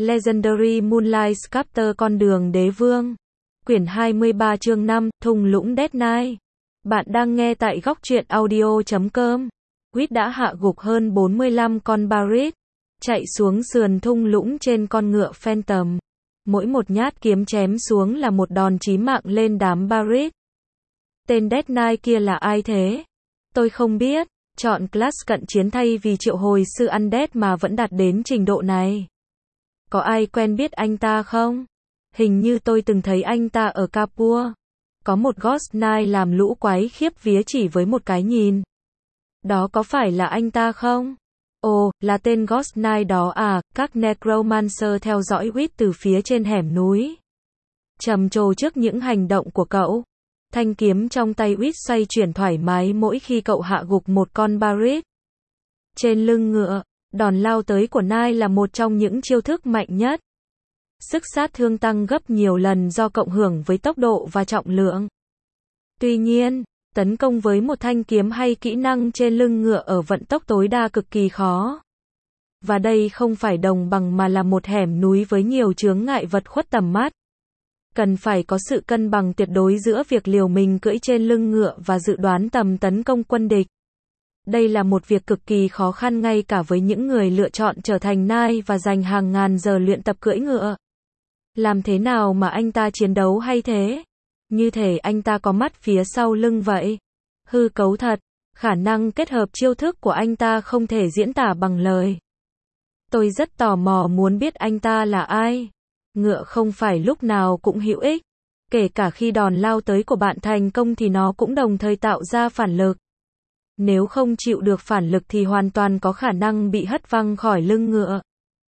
Legendary Moonlight Sculptor Con đường đế vương. Quyển 23 chương 5, Thung lũng Death Knight. Bạn đang nghe tại góc truyện audio.com. Quýt đã hạ gục hơn 45 con Barit, chạy xuống sườn thung lũng trên con ngựa Phantom. Mỗi một nhát kiếm chém xuống là một đòn chí mạng lên đám Barit. Tên Death Knight kia là ai thế? Tôi không biết. Chọn class cận chiến thay vì triệu hồi sư Undead mà vẫn đạt đến trình độ này. Có ai quen biết anh ta không? Hình như tôi từng thấy anh ta ở Capua. Có một Ghost Knight làm lũ quái khiếp vía chỉ với một cái nhìn. Đó có phải là anh ta không? Ồ, là tên Ghost Knight đó à, các Necromancer theo dõi Quýt từ phía trên hẻm núi. Trầm trồ trước những hành động của cậu. Thanh kiếm trong tay Quýt xoay chuyển thoải mái mỗi khi cậu hạ gục một con Barit. Trên lưng ngựa, đòn lao tới của Knight là một trong những chiêu thức mạnh nhất. Sức sát thương tăng gấp nhiều lần do cộng hưởng với tốc độ và trọng lượng. Tuy nhiên, tấn công với một thanh kiếm hay kỹ năng trên lưng ngựa ở vận tốc tối đa cực kỳ khó. Và đây không phải đồng bằng mà là một hẻm núi với nhiều chướng ngại vật khuất tầm mắt. Cần phải có sự cân bằng tuyệt đối giữa việc liều mình cưỡi trên lưng ngựa và dự đoán tầm tấn công quân địch. Đây là một việc cực kỳ khó khăn ngay cả với những người lựa chọn trở thành Knight và dành hàng ngàn giờ luyện tập cưỡi ngựa. Làm thế nào mà anh ta chiến đấu hay thế? Như thể anh ta có mắt phía sau lưng vậy. Hư cấu thật, khả năng kết hợp chiêu thức của anh ta không thể diễn tả bằng lời. Tôi rất tò mò muốn biết anh ta là ai. Ngựa không phải lúc nào cũng hữu ích. Kể cả khi đòn lao tới của bạn thành công thì nó cũng đồng thời tạo ra phản lực. Nếu không chịu được phản lực thì hoàn toàn có khả năng bị hất văng khỏi lưng ngựa.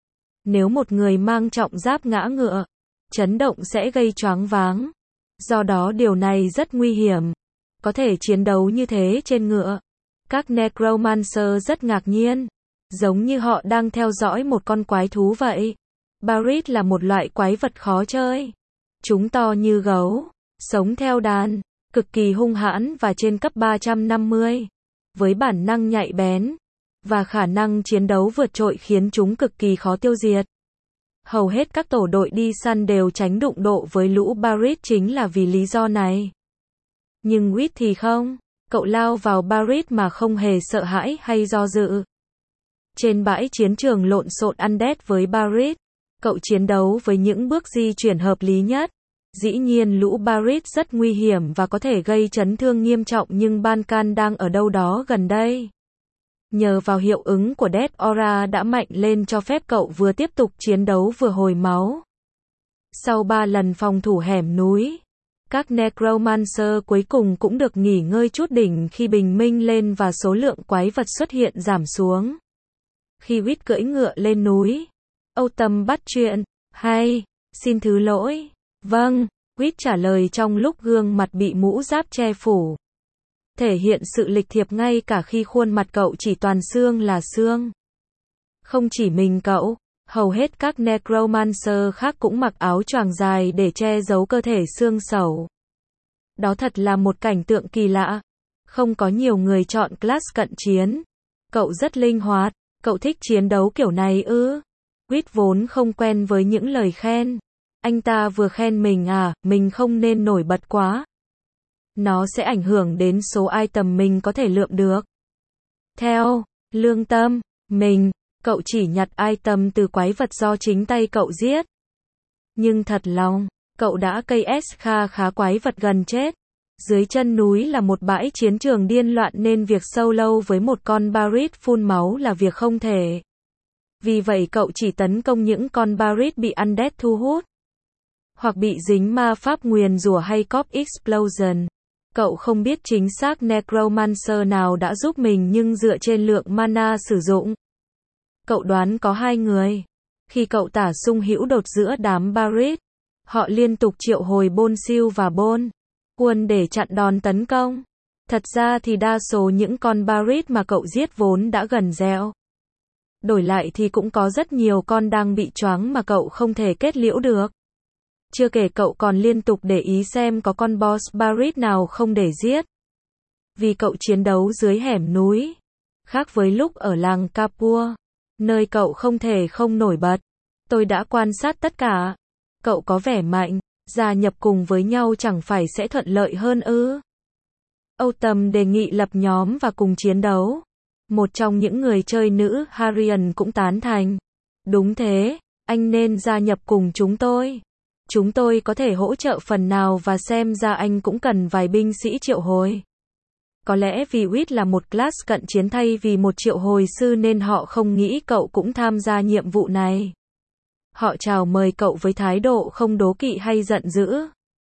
Nếu một người mang trọng giáp ngã ngựa, chấn động sẽ gây choáng váng. Do đó điều này rất nguy hiểm. Có thể chiến đấu như thế trên ngựa. Các Necromancer rất ngạc nhiên. Giống như họ đang theo dõi một con quái thú vậy. Barit là một loại quái vật khó chơi. Chúng to như gấu, sống theo đàn, cực kỳ hung hãn và trên cấp 350. Với bản năng nhạy bén và khả năng chiến đấu vượt trội khiến chúng cực kỳ khó tiêu diệt. Hầu hết các tổ đội đi săn đều tránh đụng độ với lũ Barit chính là vì lý do này. Nhưng Quýt thì không, cậu lao vào Barit mà không hề sợ hãi hay do dự. Trên bãi chiến trường lộn xộn Undead với Barit, cậu chiến đấu với những bước di chuyển hợp lý nhất. Dĩ nhiên lũ Barit rất nguy hiểm và có thể gây chấn thương nghiêm trọng nhưng Bankan đang ở đâu đó gần đây. Nhờ vào hiệu ứng của Death Aura đã mạnh lên cho phép cậu vừa tiếp tục chiến đấu vừa hồi máu. Sau 3 lần phòng thủ hẻm núi, các Necromancer cuối cùng cũng được nghỉ ngơi chút đỉnh khi bình minh lên và số lượng quái vật xuất hiện giảm xuống. Khi Quýt cưỡi ngựa lên núi, Âu Tâm bắt chuyện, hay, xin thứ lỗi. Vâng, Quýt trả lời trong lúc gương mặt bị mũ giáp che phủ. Thể hiện sự lịch thiệp ngay cả khi khuôn mặt cậu chỉ toàn xương là xương. Không chỉ mình cậu, hầu hết các Necromancer khác cũng mặc áo choàng dài để che giấu cơ thể xương sẩu. Đó thật là một cảnh tượng kỳ lạ. Không có nhiều người chọn class cận chiến. Cậu rất linh hoạt, cậu thích chiến đấu kiểu này ư? Quýt vốn không quen với những lời khen. Anh ta vừa khen mình à, mình không nên nổi bật quá. Nó sẽ ảnh hưởng đến số item mình có thể lượm được. Theo lương tâm cậu chỉ nhặt item từ quái vật do chính tay cậu giết. Nhưng thật lòng, cậu đã cây S khá quái vật gần chết. Dưới chân núi là một bãi chiến trường điên loạn nên việc solo với một con Barit phun máu là việc không thể. Vì vậy cậu chỉ tấn công những con Barit bị Undead thu hút. Hoặc bị dính ma pháp nguyền rủa hay Corp Explosion. Cậu không biết chính xác Necromancer nào đã giúp mình nhưng dựa trên lượng mana sử dụng, cậu đoán có 2 người. Khi cậu tả sung hữu đột giữa đám Barit, họ liên tục triệu hồi Bôn Siêu và Bôn Quân để chặn đòn tấn công. Thật ra thì đa số những con Barit mà cậu giết vốn đã gần dẹo. Đổi lại thì cũng có rất nhiều con đang bị choáng mà cậu không thể kết liễu được. Chưa kể cậu còn liên tục để ý xem có con boss Barit nào không để giết. Vì cậu chiến đấu dưới hẻm núi. Khác với lúc ở làng Capua, nơi cậu không thể không nổi bật. Tôi đã quan sát tất cả. Cậu có vẻ mạnh, gia nhập cùng với nhau chẳng phải sẽ thuận lợi hơn ư? Autumn đề nghị lập nhóm và cùng chiến đấu. Một trong những người chơi nữ, Harian cũng tán thành. Đúng thế, anh nên gia nhập cùng chúng tôi. Chúng tôi có thể hỗ trợ phần nào và xem ra anh cũng cần vài binh sĩ triệu hồi. Có lẽ vì Whit là một class cận chiến thay vì một triệu hồi sư nên họ không nghĩ cậu cũng tham gia nhiệm vụ này. Họ chào mời cậu với thái độ không đố kỵ hay giận dữ.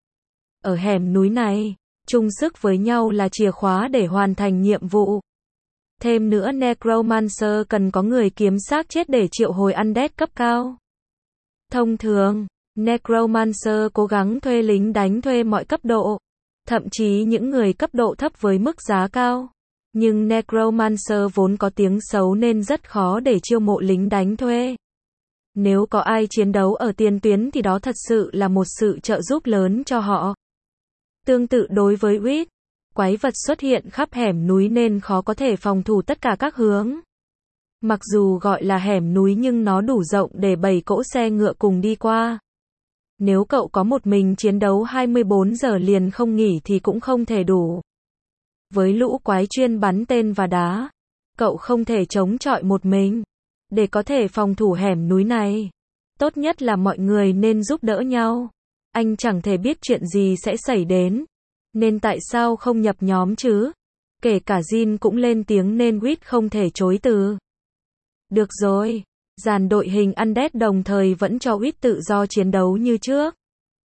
Ở hẻm núi này, chung sức với nhau là chìa khóa để hoàn thành nhiệm vụ. Thêm nữa Necromancer cần có người kiếm xác chết để triệu hồi undead cấp cao. Thông thường, Necromancer cố gắng thuê lính đánh thuê mọi cấp độ, thậm chí những người cấp độ thấp với mức giá cao. Nhưng Necromancer vốn có tiếng xấu nên rất khó để chiêu mộ lính đánh thuê. Nếu có ai chiến đấu ở tiền tuyến thì đó thật sự là một sự trợ giúp lớn cho họ. Tương tự đối với Whit, quái vật xuất hiện khắp hẻm núi nên khó có thể phòng thủ tất cả các hướng. Mặc dù gọi là hẻm núi nhưng nó đủ rộng để 7 cỗ xe ngựa cùng đi qua. Nếu cậu có một mình chiến đấu 24 giờ liền không nghỉ thì cũng không thể đủ. Với lũ quái chuyên bắn tên và đá, cậu không thể chống chọi một mình. Để có thể phòng thủ hẻm núi này, tốt nhất là mọi người nên giúp đỡ nhau. Anh chẳng thể biết chuyện gì sẽ xảy đến, nên tại sao không nhập nhóm chứ? Kể cả Jin cũng lên tiếng nên Whit không thể chối từ. Được rồi, dàn đội hình undead đồng thời vẫn cho Whit tự do chiến đấu như trước.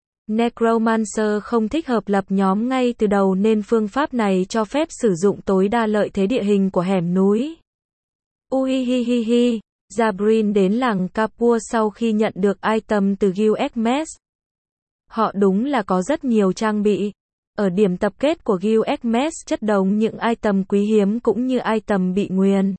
Necromancer không thích hợp lập nhóm ngay từ đầu nên phương pháp này cho phép sử dụng tối đa lợi thế địa hình của hẻm núi. Uhihihihi, Zabrin đến làng Kapua sau khi nhận được item từ Guild Hermes. Họ đúng là có rất nhiều trang bị. Ở điểm tập kết của Guild Hermes chất đống những item quý hiếm cũng như item bị nguyền.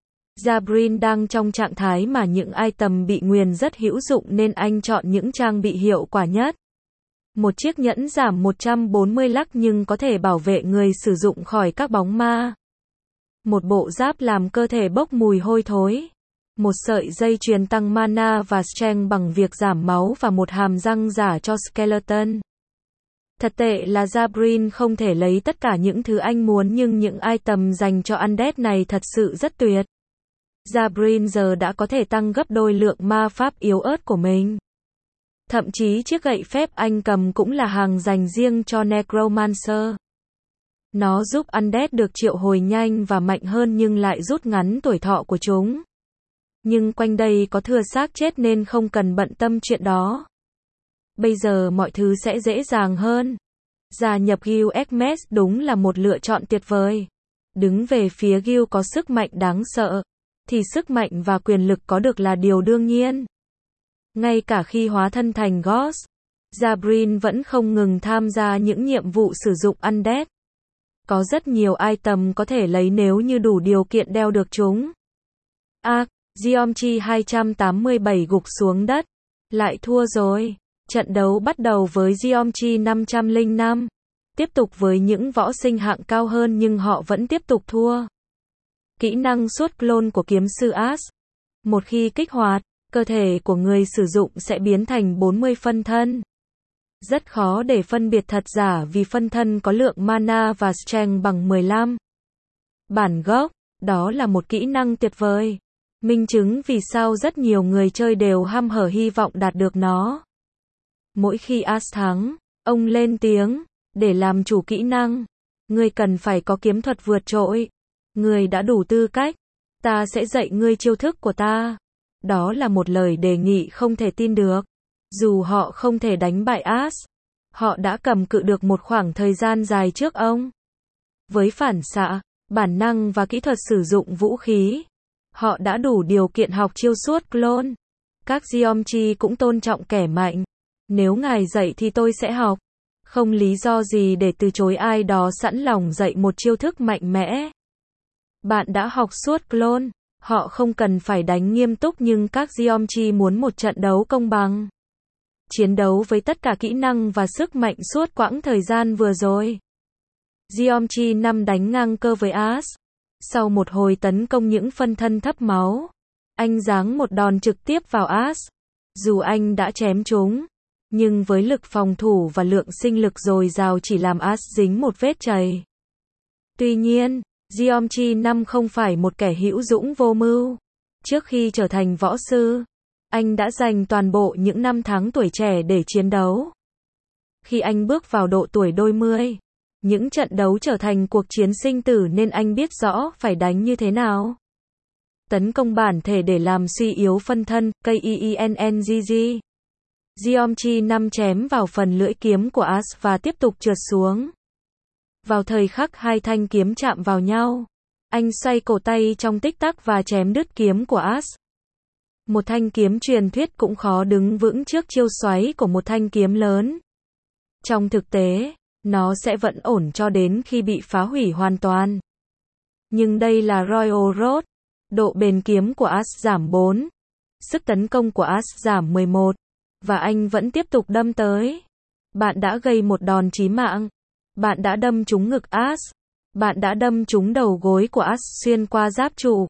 Zabrin đang trong trạng thái mà những item bị nguyền rất hữu dụng nên anh chọn những trang bị hiệu quả nhất. Một chiếc nhẫn giảm 140 lắc nhưng có thể bảo vệ người sử dụng khỏi các bóng ma. Một bộ giáp làm cơ thể bốc mùi hôi thối. Một sợi dây chuyền tăng mana và strength bằng việc giảm máu và một hàm răng giả cho skeleton. Thật tệ là Zabrin không thể lấy tất cả những thứ anh muốn nhưng những item dành cho undead này thật sự rất tuyệt. Zabrin giờ đã có thể tăng gấp đôi lượng ma pháp yếu ớt của mình. Thậm chí chiếc gậy phép anh cầm cũng là hàng dành riêng cho Necromancer. Nó giúp undead được triệu hồi nhanh và mạnh hơn nhưng lại rút ngắn tuổi thọ của chúng. Nhưng quanh đây có thừa xác chết nên không cần bận tâm chuyện đó. Bây giờ mọi thứ sẽ dễ dàng hơn. Gia nhập Guild Hermes đúng là một lựa chọn tuyệt vời. Đứng về phía Guild có sức mạnh đáng sợ, thì sức mạnh và quyền lực có được là điều đương nhiên. Ngay cả khi hóa thân thành Ghost, Zabrin vẫn không ngừng tham gia những nhiệm vụ sử dụng undead. Có rất nhiều item có thể lấy nếu như đủ điều kiện đeo được chúng. Geomchi 287 gục xuống đất. Lại thua rồi. Trận đấu bắt đầu với Geomchi 505. Tiếp tục với những võ sinh hạng cao hơn nhưng họ vẫn tiếp tục thua. Kỹ năng suốt clone của kiếm sư Ash. Một khi kích hoạt, cơ thể của người sử dụng sẽ biến thành 40 phân thân. Rất khó để phân biệt thật giả vì phân thân có lượng mana và strength bằng 15. Bản gốc, đó là một kỹ năng tuyệt vời. Minh chứng vì sao rất nhiều người chơi đều hăm hở hy vọng đạt được nó. Mỗi khi Ash thắng, ông lên tiếng, để làm chủ kỹ năng, ngươi cần phải có kiếm thuật vượt trội. Ngươi đã đủ tư cách, ta sẽ dạy ngươi chiêu thức của ta. Đó là một lời đề nghị không thể tin được. Dù họ không thể đánh bại Ash, họ đã cầm cự được một khoảng thời gian dài trước ông. Với phản xạ, bản năng và kỹ thuật sử dụng vũ khí, họ đã đủ điều kiện học chiêu suốt clone. Các Geomchi cũng tôn trọng kẻ mạnh. Nếu ngài dạy thì tôi sẽ học. Không lý do gì để từ chối ai đó sẵn lòng dạy một chiêu thức mạnh mẽ. Bạn đã học suốt clone. Họ không cần phải đánh nghiêm túc nhưng các Geomchi muốn một trận đấu công bằng. Chiến đấu với tất cả kỹ năng và sức mạnh suốt quãng thời gian vừa rồi. Geomchi 5 đánh ngang cơ với Ash. Sau một hồi tấn công những phân thân thấp máu, anh giáng một đòn trực tiếp vào Ash. Dù anh đã chém chúng, nhưng với lực phòng thủ và lượng sinh lực dồi dào chỉ làm Ash dính một vết chày. Tuy nhiên, Jeonchi Nam không phải một kẻ hữu dũng vô mưu. Trước khi trở thành võ sư, anh đã dành toàn bộ những năm tháng tuổi trẻ để chiến đấu. Khi anh bước vào độ tuổi đôi mươi, những trận đấu trở thành cuộc chiến sinh tử nên anh biết rõ phải đánh như thế nào. Tấn công bản thể để làm suy yếu phân thân, KEENNGG. Jeonchi Nam chém vào phần lưỡi kiếm của Ash và tiếp tục trượt xuống. Vào thời khắc hai thanh kiếm chạm vào nhau, anh xoay cổ tay trong tích tắc và chém đứt kiếm của Ash. Một thanh kiếm truyền thuyết cũng khó đứng vững trước chiêu xoáy của một thanh kiếm lớn. Trong thực tế, nó sẽ vẫn ổn cho đến khi bị phá hủy hoàn toàn. Nhưng đây là Royal Road. Độ bền kiếm của Ash giảm 4. Sức tấn công của Ash giảm 11. Và anh vẫn tiếp tục đâm tới. Bạn đã gây một đòn chí mạng. Bạn đã đâm trúng ngực Ash. Bạn đã đâm trúng đầu gối của Ash xuyên qua giáp trụ.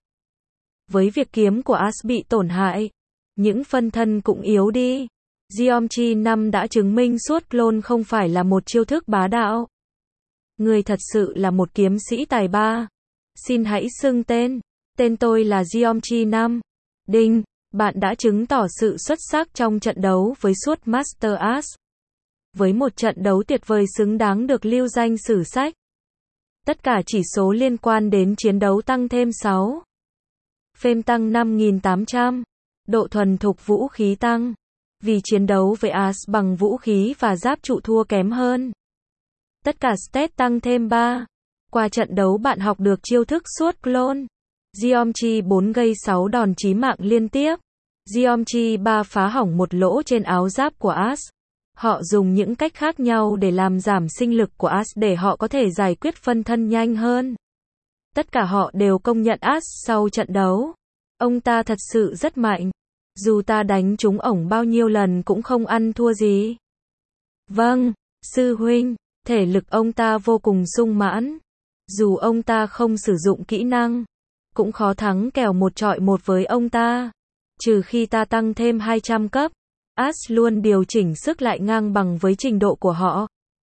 Với việc kiếm của Ash bị tổn hại, những phân thân cũng yếu đi. Jeonchi Nam đã chứng minh suốt clone không phải là một chiêu thức bá đạo. Người thật sự là một kiếm sĩ tài ba. Xin hãy xưng tên. Tên tôi là Jeonchi Nam. Đinh, bạn đã chứng tỏ sự xuất sắc trong trận đấu với suốt Master Ash. Với một trận đấu tuyệt vời xứng đáng được lưu danh sử sách. Tất cả chỉ số liên quan đến chiến đấu tăng thêm 6. Phêm tăng 5.800. Độ thuần thục vũ khí tăng. Vì chiến đấu với Ash bằng vũ khí và giáp trụ thua kém hơn. Tất cả stat tăng thêm 3. Qua trận đấu bạn học được chiêu thức suốt clone. Jeonchi 4 gây 6 đòn chí mạng liên tiếp. Jeonchi 3 phá hỏng một lỗ trên áo giáp của Ash. Họ dùng những cách khác nhau để làm giảm sinh lực của Ash để họ có thể giải quyết phân thân nhanh hơn. Tất cả họ đều công nhận Ash sau trận đấu. Ông ta thật sự rất mạnh. Dù ta đánh trúng ổng bao nhiêu lần cũng không ăn thua gì. Vâng, sư huynh, thể lực ông ta vô cùng sung mãn. Dù ông ta không sử dụng kỹ năng, cũng khó thắng kèo 1-1 với ông ta. Trừ khi ta tăng thêm 200 cấp, Ash luôn điều chỉnh sức lại ngang bằng với trình độ của họ.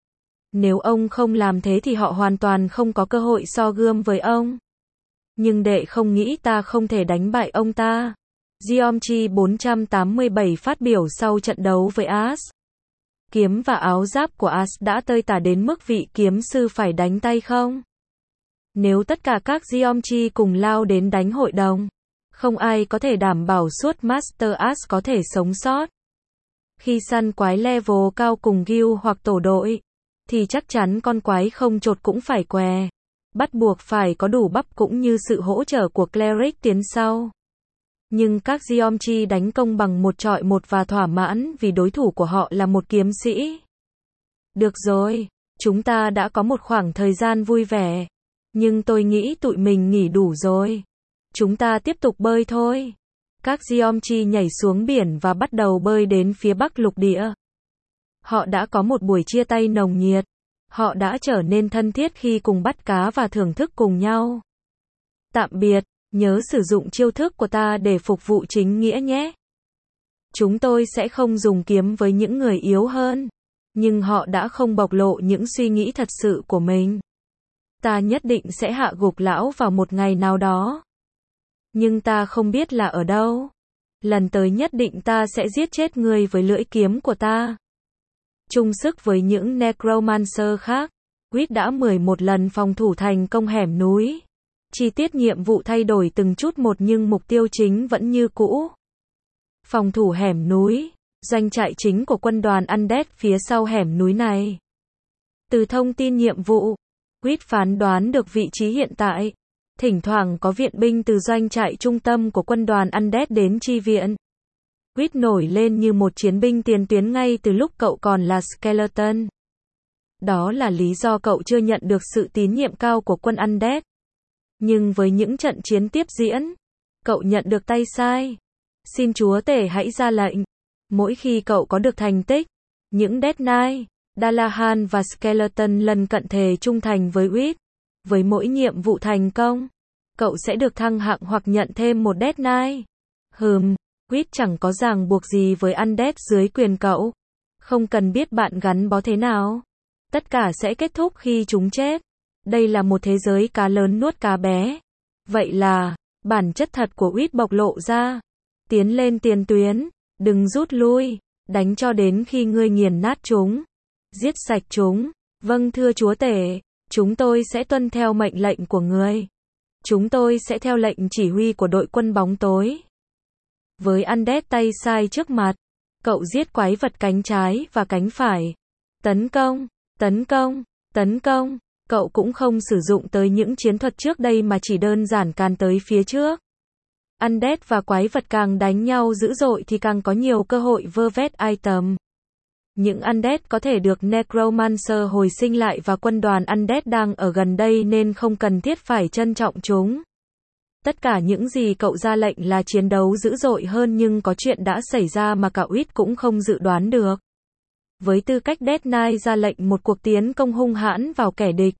Nếu ông không làm thế thì họ hoàn toàn không có cơ hội so gươm với ông. Nhưng đệ không nghĩ ta không thể đánh bại ông ta. Jeonchi 487 phát biểu sau trận đấu với Ash. Kiếm và áo giáp của Ash đã tơi tả đến mức vị kiếm sư phải đánh tay không? Nếu tất cả các Jeonchi cùng lao đến đánh hội đồng, không ai có thể đảm bảo suốt Master Ash có thể sống sót. Khi săn quái level cao cùng guild hoặc tổ đội, thì chắc chắn con quái không chột cũng phải què. Bắt buộc phải có đủ bắp cũng như sự hỗ trợ của cleric tiến sau. Nhưng các Jeonchi đánh công bằng 1-1 và thỏa mãn vì đối thủ của họ là một kiếm sĩ. Được rồi, chúng ta đã có một khoảng thời gian vui vẻ. Nhưng tôi nghĩ tụi mình nghỉ đủ rồi. Chúng ta tiếp tục bơi thôi. Các Jeonchi nhảy xuống biển và bắt đầu bơi đến phía bắc lục địa. Họ đã có một buổi chia tay nồng nhiệt. Họ đã trở nên thân thiết khi cùng bắt cá và thưởng thức cùng nhau. Tạm biệt, nhớ sử dụng chiêu thức của ta để phục vụ chính nghĩa nhé. Chúng tôi sẽ không dùng kiếm với những người yếu hơn. Nhưng họ đã không bộc lộ những suy nghĩ thật sự của mình. Ta nhất định sẽ hạ gục lão vào một ngày nào đó. Nhưng ta không biết là ở đâu. Lần tới nhất định ta sẽ giết chết ngươi với lưỡi kiếm của ta. Chung sức với những Necromancer khác, Quýt đã 11 lần phòng thủ thành công hẻm núi. Chi tiết nhiệm vụ thay đổi từng chút một nhưng mục tiêu chính vẫn như cũ. Phòng thủ hẻm núi, doanh trại chính của quân đoàn Undead phía sau hẻm núi này. Từ thông tin nhiệm vụ, Quýt phán đoán được vị trí hiện tại. Thỉnh thoảng có viện binh từ doanh trại trung tâm của quân đoàn Undead đến chi viện. Quýt nổi lên như một chiến binh tiền tuyến ngay từ lúc cậu còn là Skeleton. Đó là lý do cậu chưa nhận được sự tín nhiệm cao của quân Undead. Nhưng với những trận chiến tiếp diễn, cậu nhận được tay sai. Xin chúa tể hãy ra lệnh. Mỗi khi cậu có được thành tích, những Death Knight, Dalahan và Skeleton lần cận thề trung thành với Quýt. Với mỗi nhiệm vụ thành công, cậu sẽ được thăng hạng hoặc nhận thêm một Death Knight. Quýt chẳng có ràng buộc gì với Undead dưới quyền cậu. Không cần biết bạn gắn bó thế nào. Tất cả sẽ kết thúc khi chúng chết. Đây là một thế giới cá lớn nuốt cá bé. Vậy là, bản chất thật của Quýt bộc lộ ra. Tiến lên tiền tuyến, đừng rút lui, đánh cho đến khi ngươi nghiền nát chúng. Giết sạch chúng. Vâng thưa chúa tể, chúng tôi sẽ tuân theo mệnh lệnh của ngươi. Chúng tôi sẽ theo lệnh chỉ huy của đội quân bóng tối. Với Undead tay sai trước mặt, cậu giết quái vật cánh trái và cánh phải. Tấn công, tấn công, tấn công. Cậu cũng không sử dụng tới những chiến thuật trước đây mà chỉ đơn giản càn tới phía trước. Undead và quái vật càng đánh nhau dữ dội thì càng có nhiều cơ hội vơ vét item. Những Undead có thể được Necromancer hồi sinh lại và quân đoàn Undead đang ở gần đây nên không cần thiết phải trân trọng chúng. Tất cả những gì cậu ra lệnh là chiến đấu dữ dội hơn, nhưng có chuyện đã xảy ra mà cả Quýt cũng không dự đoán được. Với tư cách Death Knight ra lệnh một cuộc tiến công hung hãn vào kẻ địch.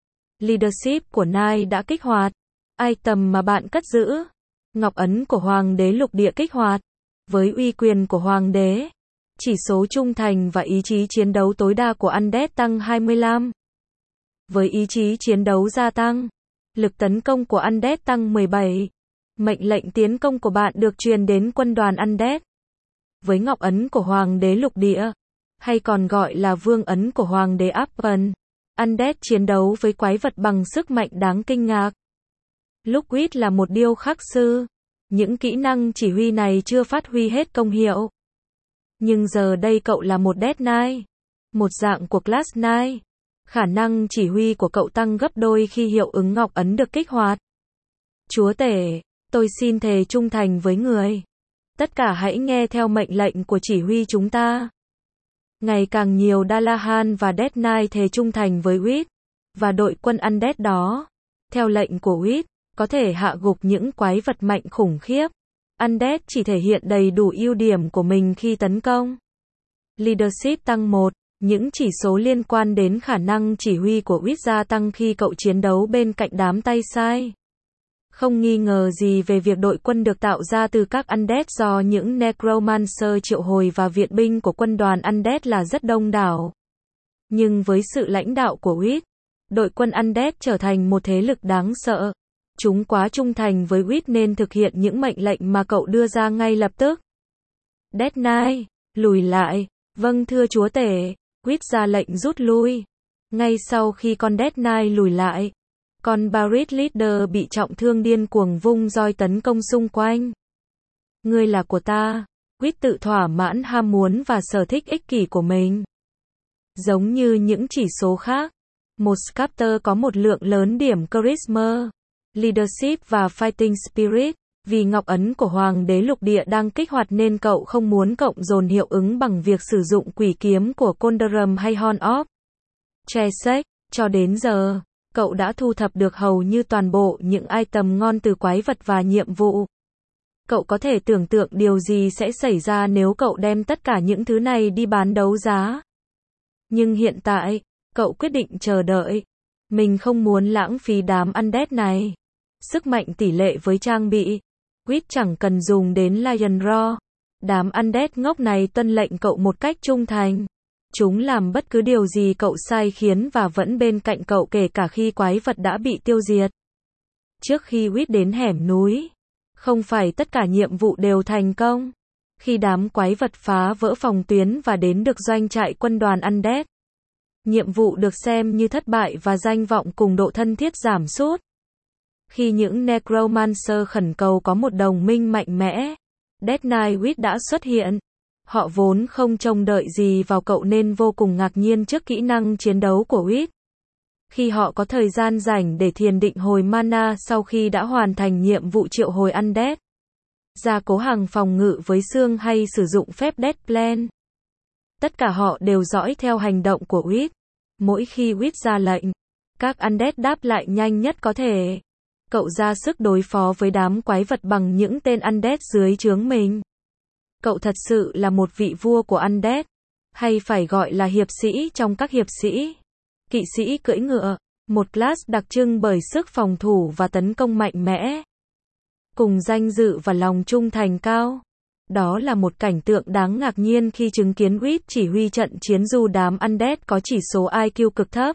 Leadership của Knight đã kích hoạt. Item mà bạn cất giữ. Ngọc ấn của Hoàng đế lục địa kích hoạt. Với uy quyền của Hoàng đế, chỉ số trung thành và ý chí chiến đấu tối đa của Undead tăng 25. Với ý chí chiến đấu gia tăng, lực tấn công của Undead tăng 17. Mệnh lệnh tiến công của bạn được truyền đến quân đoàn Undead. Với ngọc ấn của Hoàng đế lục địa, hay còn gọi là vương ấn của Hoàng đế Appen, Undead chiến đấu với quái vật bằng sức mạnh đáng kinh ngạc. Lúc Quýt là một điêu khắc sư, những kỹ năng chỉ huy này chưa phát huy hết công hiệu. Nhưng giờ đây cậu là một Death Knight, một dạng của Class Knight. Khả năng chỉ huy của cậu tăng gấp đôi khi hiệu ứng ngọc ấn được kích hoạt. Chúa tể, tôi xin thề trung thành với người. Tất cả hãy nghe theo mệnh lệnh của chỉ huy chúng ta. Ngày càng nhiều Dalahan và Death Knight thề trung thành với Quýt và đội quân Undead đó. Theo lệnh của Quýt, có thể hạ gục những quái vật mạnh khủng khiếp. Undead chỉ thể hiện đầy đủ ưu điểm của mình khi tấn công. Leadership tăng 1. Những chỉ số liên quan đến khả năng chỉ huy của Quýt gia tăng khi cậu chiến đấu bên cạnh đám tay sai. Không nghi ngờ gì về việc đội quân được tạo ra từ các Undead do những Necromancer triệu hồi và viện binh của quân đoàn Undead là rất đông đảo. Nhưng với sự lãnh đạo của Quýt, đội quân Undead trở thành một thế lực đáng sợ. Chúng quá trung thành với Quýt nên thực hiện những mệnh lệnh mà cậu đưa ra ngay lập tức. Death Knight, lùi lại. Vâng thưa chúa tể. Quýt ra lệnh rút lui. Ngay sau khi con Death Knight lùi lại, con Barit Leader bị trọng thương điên cuồng vung roi tấn công xung quanh. Ngươi là của ta. Quýt tự thỏa mãn ham muốn và sở thích ích kỷ của mình. Giống như những chỉ số khác, một Sculptor có một lượng lớn điểm Charisma, Leadership và Fighting Spirit. Vì ngọc ấn của Hoàng đế lục địa đang kích hoạt nên cậu không muốn cộng dồn hiệu ứng bằng việc sử dụng quỷ kiếm của Condorum hay Horn of Chesed. Cho đến giờ, cậu đã thu thập được hầu như toàn bộ những item ngon từ quái vật và nhiệm vụ. Cậu có thể tưởng tượng điều gì sẽ xảy ra nếu cậu đem tất cả những thứ này đi bán đấu giá. Nhưng hiện tại, cậu quyết định chờ đợi. Mình không muốn lãng phí đám Undead này. Sức mạnh tỷ lệ với trang bị. Quýt chẳng cần dùng đến Lion Roar. Đám Undead ngốc này tuân lệnh cậu một cách trung thành. Chúng làm bất cứ điều gì cậu sai khiến và vẫn bên cạnh cậu kể cả khi quái vật đã bị tiêu diệt. Trước khi Quýt đến hẻm núi, không phải tất cả nhiệm vụ đều thành công. Khi đám quái vật phá vỡ phòng tuyến và đến được doanh trại quân đoàn Undead, nhiệm vụ được xem như thất bại và danh vọng cùng độ thân thiết giảm sút. Khi những Necromancer khẩn cầu có một đồng minh mạnh mẽ, Death Knight Quýt đã xuất hiện. Họ vốn không trông đợi gì vào cậu nên vô cùng ngạc nhiên trước kỹ năng chiến đấu của Quýt. Khi họ có thời gian rảnh để thiền định hồi mana sau khi đã hoàn thành nhiệm vụ triệu hồi Undead, gia cố hàng phòng ngự với xương hay sử dụng phép Death Plan, tất cả họ đều dõi theo hành động của Quýt. Mỗi khi Quýt ra lệnh, các Undead đáp lại nhanh nhất có thể. Cậu ra sức đối phó với đám quái vật bằng những tên Undead dưới trướng mình. Cậu thật sự là một vị vua của Undead, hay phải gọi là hiệp sĩ trong các hiệp sĩ. Kỵ sĩ cưỡi ngựa, một class đặc trưng bởi sức phòng thủ và tấn công mạnh mẽ. Cùng danh dự và lòng trung thành cao. Đó là một cảnh tượng đáng ngạc nhiên khi chứng kiến Reed chỉ huy trận chiến dù đám Undead có chỉ số IQ cực thấp.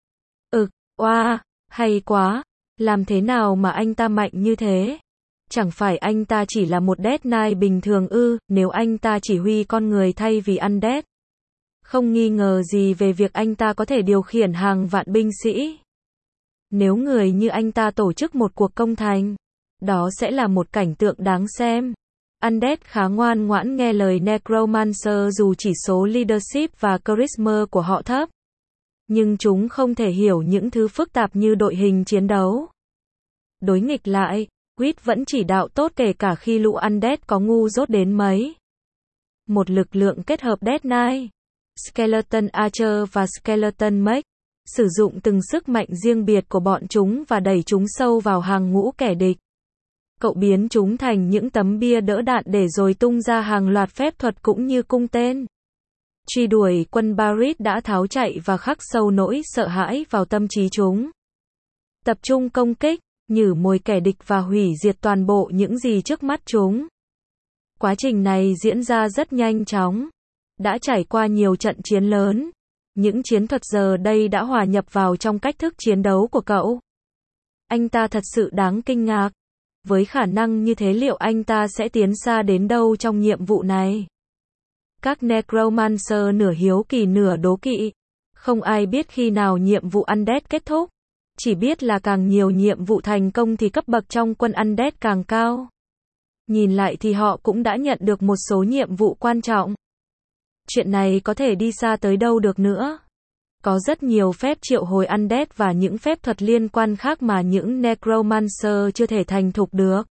Oa, hay quá. Làm thế nào mà anh ta mạnh như thế? Chẳng phải anh ta chỉ là một Death Knight bình thường ư, nếu anh ta chỉ huy con người thay vì Undead. Không nghi ngờ gì về việc anh ta có thể điều khiển hàng vạn binh sĩ. Nếu người như anh ta tổ chức một cuộc công thành, đó sẽ là một cảnh tượng đáng xem. Undead khá ngoan ngoãn nghe lời Necromancer dù chỉ số leadership và charisma của họ thấp. Nhưng chúng không thể hiểu những thứ phức tạp như đội hình chiến đấu. Đối nghịch lại, Reed vẫn chỉ đạo tốt kể cả khi lũ Undead có ngu dốt đến mấy. Một lực lượng kết hợp Death Knight, Skeleton Archer và Skeleton Mage, sử dụng từng sức mạnh riêng biệt của bọn chúng và đẩy chúng sâu vào hàng ngũ kẻ địch. Cậu biến chúng thành những tấm bia đỡ đạn để rồi tung ra hàng loạt phép thuật cũng như cung tên. Truy đuổi quân Barid đã tháo chạy và khắc sâu nỗi sợ hãi vào tâm trí chúng. Tập trung công kích, nhử mồi kẻ địch và hủy diệt toàn bộ những gì trước mắt chúng. Quá trình này diễn ra rất nhanh chóng. Đã trải qua nhiều trận chiến lớn. Những chiến thuật giờ đây đã hòa nhập vào trong cách thức chiến đấu của cậu. Anh ta thật sự đáng kinh ngạc. Với khả năng như thế liệu anh ta sẽ tiến xa đến đâu trong nhiệm vụ này? Các Necromancer nửa hiếu kỳ nửa đố kỵ. Không ai biết khi nào nhiệm vụ Undead kết thúc. Chỉ biết là càng nhiều nhiệm vụ thành công thì cấp bậc trong quân Undead càng cao. Nhìn lại thì họ cũng đã nhận được một số nhiệm vụ quan trọng. Chuyện này có thể đi xa tới đâu được nữa. Có rất nhiều phép triệu hồi Undead và những phép thuật liên quan khác mà những Necromancer chưa thể thành thục được.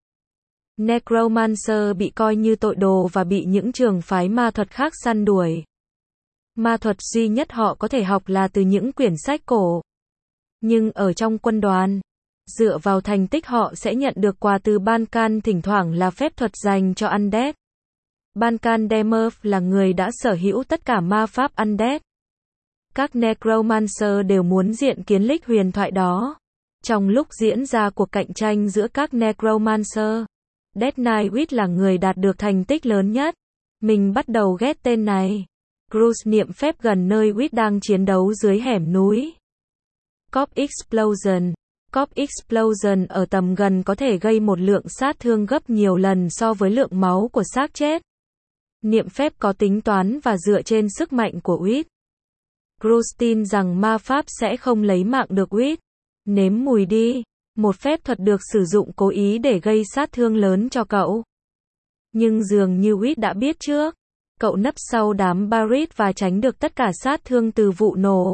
Necromancer bị coi như tội đồ và bị những trường phái ma thuật khác săn đuổi. Ma thuật duy nhất họ có thể học là từ những quyển sách cổ. Nhưng ở trong quân đoàn, dựa vào thành tích họ sẽ nhận được quà từ Bankan, thỉnh thoảng là phép thuật dành cho Undead. Bankan Demurf là người đã sở hữu tất cả ma pháp Undead. Các Necromancer đều muốn diện kiến lịch huyền thoại đó. Trong lúc diễn ra cuộc cạnh tranh giữa các Necromancer, Death Knight Reed là người đạt được thành tích lớn nhất. Mình bắt đầu ghét tên này. Bruce niệm phép gần nơi Reed đang chiến đấu dưới hẻm núi. Corpse Explosion. Corpse Explosion ở tầm gần có thể gây một lượng sát thương gấp nhiều lần so với lượng máu của xác chết. Niệm phép có tính toán và dựa trên sức mạnh của Reed. Bruce tin rằng ma pháp sẽ không lấy mạng được Reed. Nếm mùi đi. Một phép thuật được sử dụng cố ý để gây sát thương lớn cho cậu. Nhưng dường như Reed đã biết trước. Cậu nấp sau đám Barid và tránh được tất cả sát thương từ vụ nổ.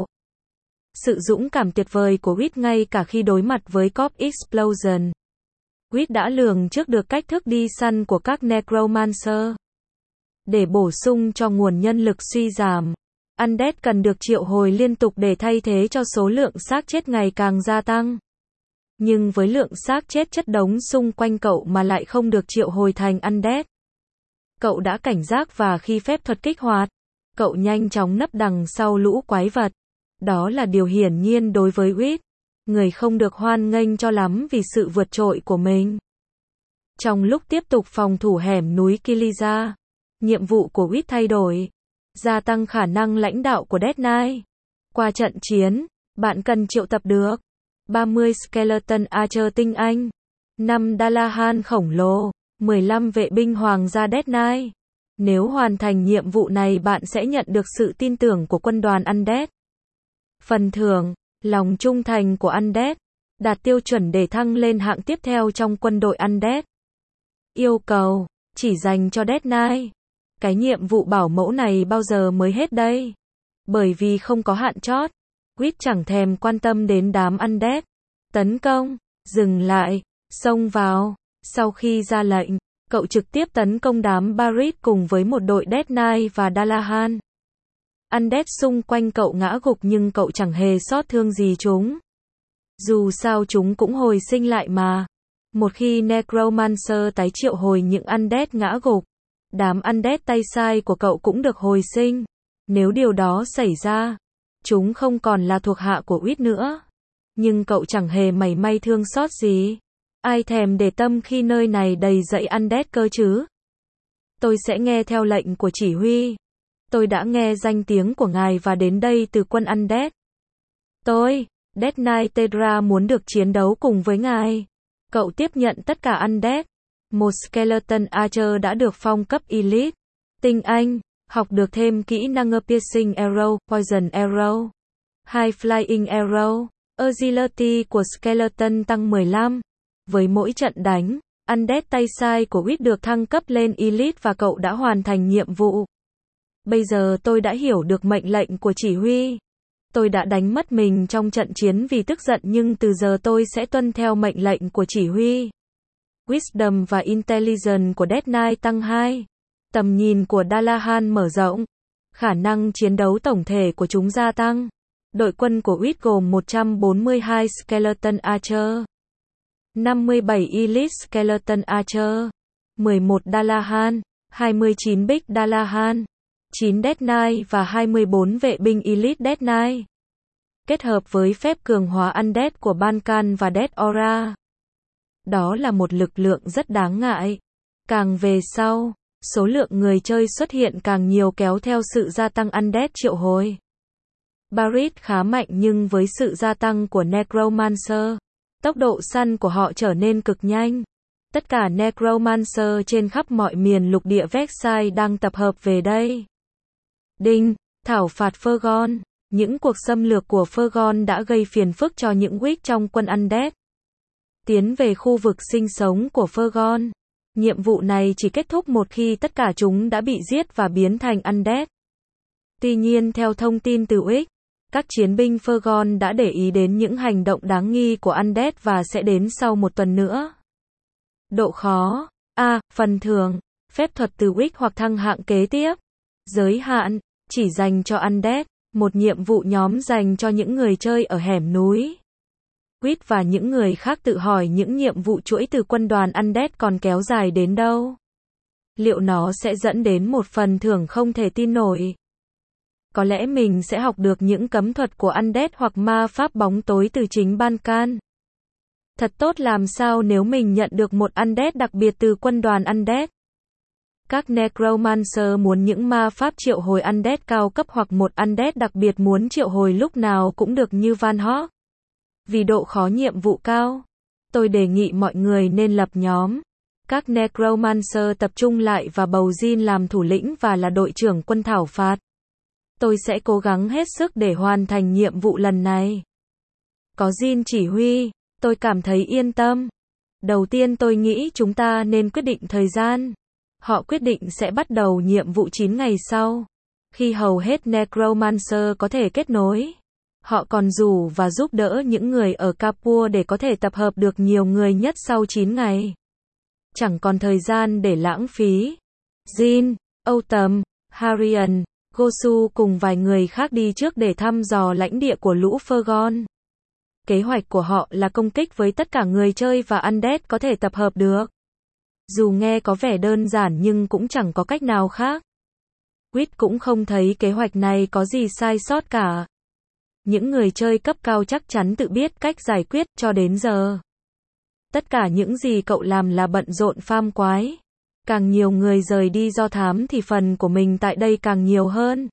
Sự dũng cảm tuyệt vời của Reed ngay cả khi đối mặt với Corpse Explosion. Reed đã lường trước được cách thức đi săn của các Necromancer. Để bổ sung cho nguồn nhân lực suy giảm, Undead cần được triệu hồi liên tục để thay thế cho số lượng xác chết ngày càng gia tăng. Nhưng với lượng xác chết chất đống xung quanh cậu mà lại không được triệu hồi thành Undead. Cậu đã cảnh giác và khi phép thuật kích hoạt, cậu nhanh chóng nấp đằng sau lũ quái vật. Đó là điều hiển nhiên đối với Reed, người không được hoan nghênh cho lắm vì sự vượt trội của mình. Trong lúc tiếp tục phòng thủ hẻm núi Kiliza, nhiệm vụ của Reed thay đổi, gia tăng khả năng lãnh đạo của Death Knight. Qua trận chiến, bạn cần triệu tập được 30 Skeleton Archer tinh anh, 5 Dalahan khổng lồ, 15 vệ binh hoàng gia Death Knight. Nếu hoàn thành nhiệm vụ này bạn sẽ nhận được sự tin tưởng của quân đoàn Undead. Phần thưởng, lòng trung thành của Undead, đạt tiêu chuẩn để thăng lên hạng tiếp theo trong quân đội Undead. Yêu cầu, chỉ dành cho Death Knight. Cái nhiệm vụ bảo mẫu này bao giờ mới hết đây? Bởi vì không có hạn chót, Reed chẳng thèm quan tâm đến đám Undead. Tấn công, dừng lại, xông vào. Sau khi ra lệnh, cậu trực tiếp tấn công đám Barid cùng với một đội Death Knight và Dalahan. Undead xung quanh cậu ngã gục nhưng cậu chẳng hề xót thương gì chúng. Dù sao chúng cũng hồi sinh lại mà. Một khi Necromancer tái triệu hồi những Undead ngã gục, đám Undead tay sai của cậu cũng được hồi sinh. Nếu điều đó xảy ra, chúng không còn là thuộc hạ của Reed nữa. Nhưng cậu chẳng hề mảy may thương xót gì. Ai thèm để tâm khi nơi này đầy dẫy Undead cơ chứ? Tôi sẽ nghe theo lệnh của chỉ huy. Tôi đã nghe danh tiếng của ngài và đến đây từ quân Undead. Death Knight Tedra muốn được chiến đấu cùng với ngài. Cậu tiếp nhận tất cả Undead. Một Skeleton Archer đã được phong cấp Elite. Tinh Anh, học được thêm kỹ năng Piercing Arrow, Poison Arrow. 2 Flying Arrow. Agility của Skeleton tăng 15. Với mỗi trận đánh, Undead tay sai của Wit được thăng cấp lên Elite và cậu đã hoàn thành nhiệm vụ. Bây giờ tôi đã hiểu được mệnh lệnh của chỉ huy. Tôi đã đánh mất mình trong trận chiến vì tức giận nhưng từ giờ tôi sẽ tuân theo mệnh lệnh của chỉ huy. Wisdom và Intelligence của Death Knight tăng 2. Tầm nhìn của Dalahan mở rộng. Khả năng chiến đấu tổng thể của chúng gia tăng. Đội quân của Wit gồm 142 Skeleton Archer, 57 Elite Skeleton Archer, 11 Dalahan, 29 Big Dalahan, 9 Death Knight và 24 vệ binh Elite Death Knight. Kết hợp với phép cường hóa Undead của Bankan và Death Aura. Đó là một lực lượng rất đáng ngại. Càng về sau, số lượng người chơi xuất hiện càng nhiều kéo theo sự gia tăng Undead triệu hồi. Barit khá mạnh nhưng với sự gia tăng của Necromancer, tốc độ săn của họ trở nên cực nhanh. Tất cả Necromancer trên khắp mọi miền lục địa Vexai đang tập hợp về đây. Đinh, thảo phạt Fergon. Những cuộc xâm lược của Fergon đã gây phiền phức cho những Witch trong quân Undead. Tiến về khu vực sinh sống của Fergon. Nhiệm vụ này chỉ kết thúc một khi tất cả chúng đã bị giết và biến thành Undead. Tuy nhiên theo thông tin từ Witch, các chiến binh Fergon đã để ý đến những hành động đáng nghi của Undead và sẽ đến sau một tuần nữa. Độ khó. A. Phần thưởng. Phép thuật từ Witch hoặc thăng hạng kế tiếp. Giới hạn. Chỉ dành cho Undead. Một nhiệm vụ nhóm dành cho những người chơi ở hẻm núi. Witch và những người khác tự hỏi những nhiệm vụ chuỗi từ quân đoàn Undead còn kéo dài đến đâu. Liệu nó sẽ dẫn đến một phần thưởng không thể tin nổi? Có lẽ mình sẽ học được những cấm thuật của Undead hoặc ma pháp bóng tối từ chính Bankan. Thật tốt làm sao nếu mình nhận được một Undead đặc biệt từ quân đoàn Undead. Các Necromancer muốn những ma pháp triệu hồi Undead cao cấp hoặc một Undead đặc biệt muốn triệu hồi lúc nào cũng được như Van Hawk. Vì độ khó nhiệm vụ cao, tôi đề nghị mọi người nên lập nhóm. Các Necromancer tập trung lại và bầu Jin làm thủ lĩnh và là đội trưởng quân thảo phạt. Tôi sẽ cố gắng hết sức để hoàn thành nhiệm vụ lần này. Có Jin chỉ huy, tôi cảm thấy yên tâm. Đầu tiên tôi nghĩ chúng ta nên quyết định thời gian. Họ quyết định sẽ bắt đầu nhiệm vụ 9 ngày sau. Khi hầu hết Necromancer có thể kết nối. Họ còn rủ và giúp đỡ những người ở Kapua để có thể tập hợp được nhiều người nhất sau 9 ngày. Chẳng còn thời gian để lãng phí. Jin, Autumn, Harian, Gosu cùng vài người khác đi trước để thăm dò lãnh địa của lũ Fergon. Kế hoạch của họ là công kích với tất cả người chơi và Undead có thể tập hợp được. Dù nghe có vẻ đơn giản nhưng cũng chẳng có cách nào khác. Wit cũng không thấy kế hoạch này có gì sai sót cả. Những người chơi cấp cao chắc chắn tự biết cách giải quyết cho đến giờ. Tất cả những gì cậu làm là bận rộn farm quái. Càng nhiều người rời đi do thám thì phần của mình tại đây càng nhiều hơn.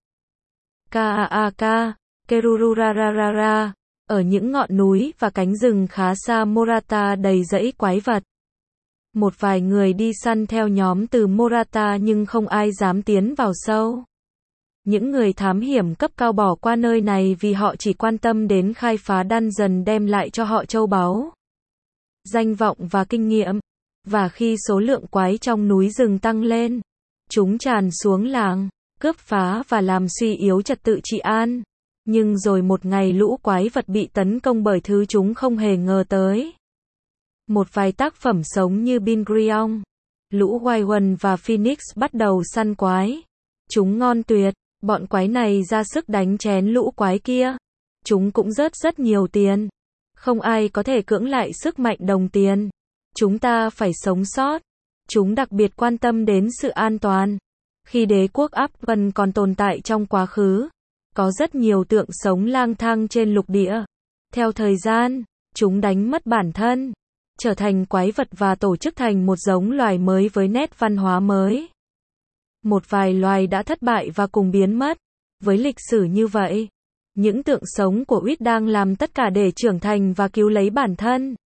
Kaaka, Kerururararara. Ở những ngọn núi và cánh rừng khá xa Morata đầy rẫy quái vật. Một vài người đi săn theo nhóm từ Morata nhưng không ai dám tiến vào sâu. Những người thám hiểm cấp cao bỏ qua nơi này vì họ chỉ quan tâm đến khai phá dungeon đem lại cho họ châu báu, danh vọng và kinh nghiệm. Và khi số lượng quái trong núi rừng tăng lên, chúng tràn xuống làng, cướp phá và làm suy yếu trật tự trị an. Nhưng rồi một ngày lũ quái vật bị tấn công bởi thứ chúng không hề ngờ tới. Một vài tác phẩm sống như Bingriong, lũ Wyvern và Phoenix bắt đầu săn quái. Chúng ngon tuyệt, bọn quái này ra sức đánh chén lũ quái kia. Chúng cũng rớt rất nhiều tiền. Không ai có thể cưỡng lại sức mạnh đồng tiền. Chúng ta phải sống sót. Chúng đặc biệt quan tâm đến sự an toàn. Khi đế quốc Afghan còn tồn tại trong quá khứ, có rất nhiều tượng sống lang thang trên lục địa. Theo thời gian, chúng đánh mất bản thân, trở thành quái vật và tổ chức thành một giống loài mới với nét văn hóa mới. Một vài loài đã thất bại và cùng biến mất. Với lịch sử như vậy, những tượng sống của Wheat đang làm tất cả để trưởng thành và cứu lấy bản thân.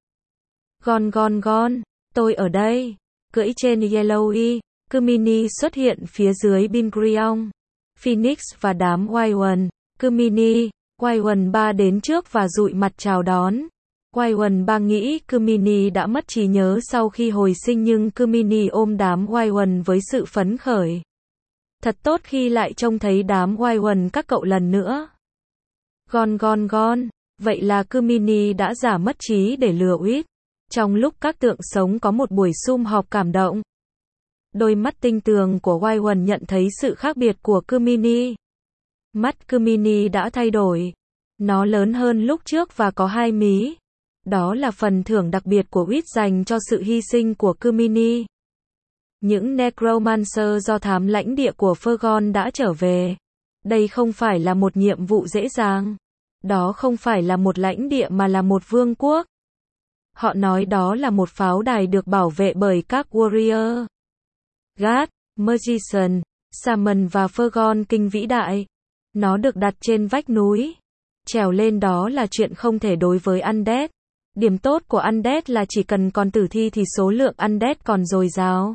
Gon, tôi ở đây. Cưỡi trên Yellowy, Kumini xuất hiện phía dưới Bingriong, Phoenix và đám Wyvern. Kumini, Wyvern 3 đến trước và dụi mặt chào đón. Wyvern 3 nghĩ Kumini đã mất trí nhớ sau khi hồi sinh nhưng Kumini ôm đám Wyvern với sự phấn khởi. Thật tốt khi lại trông thấy đám Wyvern các cậu lần nữa. Gon, vậy là Kumini đã giả mất trí để lừa Wheat. Trong lúc các tượng sống có một buổi sum họp cảm động, đôi mắt tinh tường của Wyvern nhận thấy sự khác biệt của Kumini. Mắt Kumini đã thay đổi. Nó lớn hơn lúc trước và có 2 mí. Đó là phần thưởng đặc biệt của Wheat dành cho sự hy sinh của Kumini. Những Necromancer do thám lãnh địa của Fergon đã trở về. Đây không phải là một nhiệm vụ dễ dàng. Đó không phải là một lãnh địa mà là một vương quốc. Họ nói đó là một pháo đài được bảo vệ bởi các warrior, God, Magician, Shaman và Fergon King vĩ đại. Nó được đặt trên vách núi. Trèo lên đó là chuyện không thể đối với Undead. Điểm tốt của Undead là chỉ cần còn tử thi thì số lượng Undead còn dồi dào.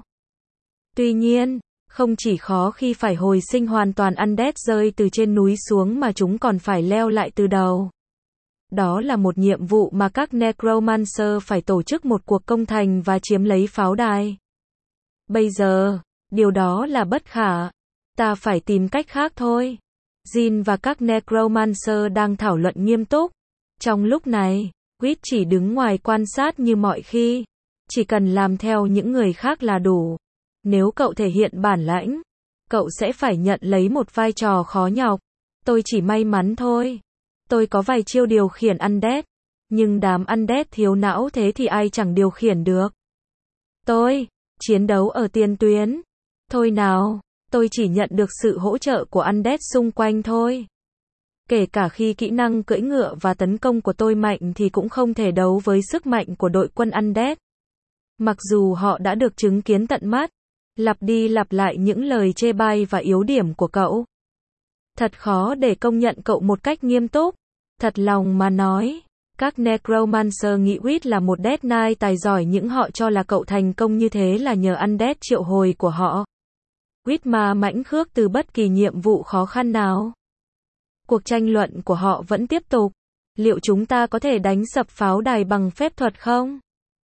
Tuy nhiên, không chỉ khó khi phải hồi sinh hoàn toàn Undead rơi từ trên núi xuống mà chúng còn phải leo lại từ đầu. Đó là một nhiệm vụ mà các Necromancer phải tổ chức một cuộc công thành và chiếm lấy pháo đài. Bây giờ, điều đó là bất khả. Ta phải tìm cách khác thôi. Jin và các Necromancer đang thảo luận nghiêm túc. Trong lúc này, Wheat chỉ đứng ngoài quan sát như mọi khi. Chỉ cần làm theo những người khác là đủ. Nếu cậu thể hiện bản lãnh, cậu sẽ phải nhận lấy một vai trò khó nhọc. Tôi chỉ may mắn thôi. Tôi có vài chiêu điều khiển Undead. Nhưng đám Undead thiếu não thế thì ai chẳng điều khiển được. Tôi, chiến đấu ở tiền tuyến. Thôi nào, tôi chỉ nhận được sự hỗ trợ của Undead xung quanh thôi. Kể cả khi kỹ năng cưỡi ngựa và tấn công của tôi mạnh thì cũng không thể đấu với sức mạnh của đội quân Undead. Mặc dù họ đã được chứng kiến tận mắt, lặp đi lặp lại những lời chê bai và yếu điểm của cậu. Thật khó để công nhận cậu một cách nghiêm túc. Thật lòng mà nói, các Necromancer nghĩ Wheat là một Death Knight tài giỏi nhưng họ cho là cậu thành công như thế là nhờ Undead triệu hồi của họ. Wheat mà mãnh khước từ bất kỳ nhiệm vụ khó khăn nào. Cuộc tranh luận của họ vẫn tiếp tục. Liệu chúng ta có thể đánh sập pháo đài bằng phép thuật không?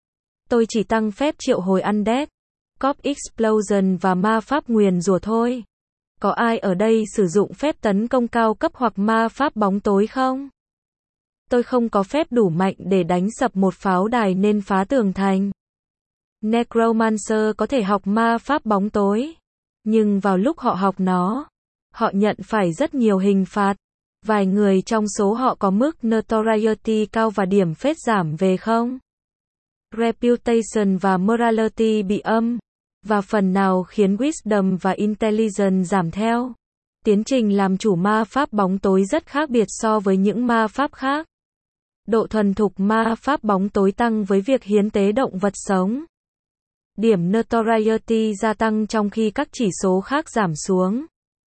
Tôi chỉ tăng phép triệu hồi Undead, Corpse Explosion và ma pháp nguyền rủa thôi. Có ai ở đây sử dụng phép tấn công cao cấp hoặc ma pháp bóng tối không? Tôi không có phép đủ mạnh để đánh sập một pháo đài nên phá tường thành. Necromancer có thể học ma pháp bóng tối. Nhưng vào lúc họ học nó, họ nhận phải rất nhiều hình phạt. Vài người trong số họ có mức notoriety cao và điểm phết giảm về không? Reputation và morality bị âm. Và phần nào khiến wisdom và intelligence giảm theo. Tiến trình làm chủ ma pháp bóng tối rất khác biệt so với những ma pháp khác. Độ thuần thục ma pháp bóng tối tăng với việc hiến tế động vật sống. Điểm notoriety gia tăng trong khi các chỉ số khác giảm xuống.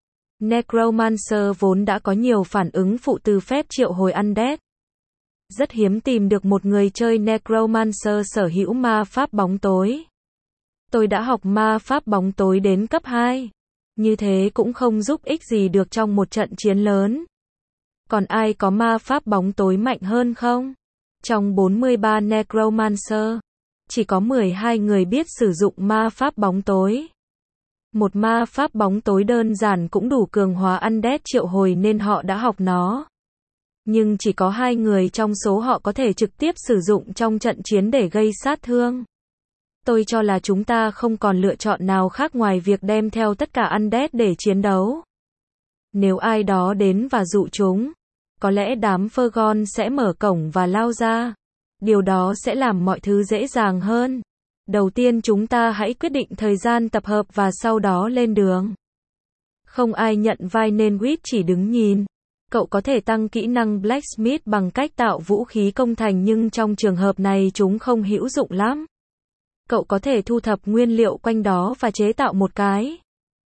Necromancer vốn đã có nhiều phản ứng phụ từ phép triệu hồi Undead. Rất hiếm tìm được một người chơi Necromancer sở hữu ma pháp bóng tối. Tôi đã học ma pháp bóng tối đến cấp 2. Như thế cũng không giúp ích gì được trong một trận chiến lớn. Còn ai có ma pháp bóng tối mạnh hơn không? Trong 43 Necromancer, chỉ có 12 người biết sử dụng ma pháp bóng tối. Một ma pháp bóng tối đơn giản cũng đủ cường hóa Undead triệu hồi nên họ đã học nó. Nhưng chỉ có 2 người trong số họ có thể trực tiếp sử dụng trong trận chiến để gây sát thương. Tôi cho là chúng ta không còn lựa chọn nào khác ngoài việc đem theo tất cả Undead để chiến đấu. Nếu ai đó đến và dụ chúng, có lẽ đám Fergon sẽ mở cổng và lao ra. Điều đó sẽ làm mọi thứ dễ dàng hơn. Đầu tiên chúng ta hãy quyết định thời gian tập hợp và sau đó lên đường. Không ai nhận vai nên Wheat chỉ đứng nhìn. Cậu có thể tăng kỹ năng Blacksmith bằng cách tạo vũ khí công thành nhưng trong trường hợp này chúng không hữu dụng lắm. Cậu có thể thu thập nguyên liệu quanh đó và chế tạo một cái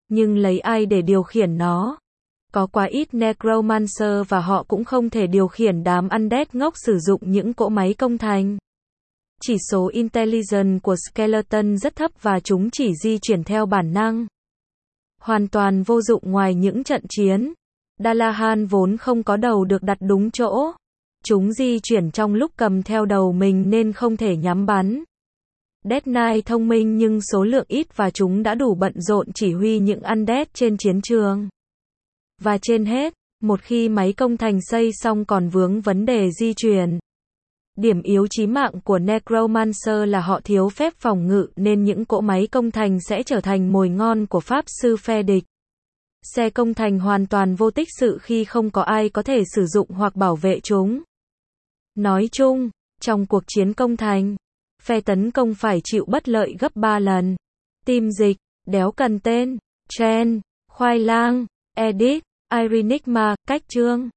Nhưng lấy ai để điều khiển nó? Có quá ít Necromancer và họ cũng không thể điều khiển đám undead ngốc sử dụng những cỗ máy công thành. Chỉ số intelligence của skeleton rất thấp và chúng chỉ di chuyển theo bản năng. Hoàn toàn vô dụng ngoài những trận chiến. Dalahan vốn không có đầu được đặt đúng chỗ. Chúng di chuyển trong lúc cầm theo đầu mình nên không thể nhắm bắn. Death Knight thông minh nhưng số lượng ít và chúng đã đủ bận rộn chỉ huy những undead trên chiến trường. Và trên hết, một khi máy công thành xây xong còn vướng vấn đề di chuyển. Điểm yếu chí mạng của Necromancer là họ thiếu phép phòng ngự nên những cỗ máy công thành sẽ trở thành mồi ngon của pháp sư phe địch. Xe công thành hoàn toàn vô tích sự khi không có ai có thể sử dụng hoặc bảo vệ chúng. Nói chung, trong cuộc chiến công thành, phe tấn công phải chịu bất lợi gấp 3 lần. Tim dịch, đéo cần tên, Chen, khoai lang, edit, Irenigma, cách chương.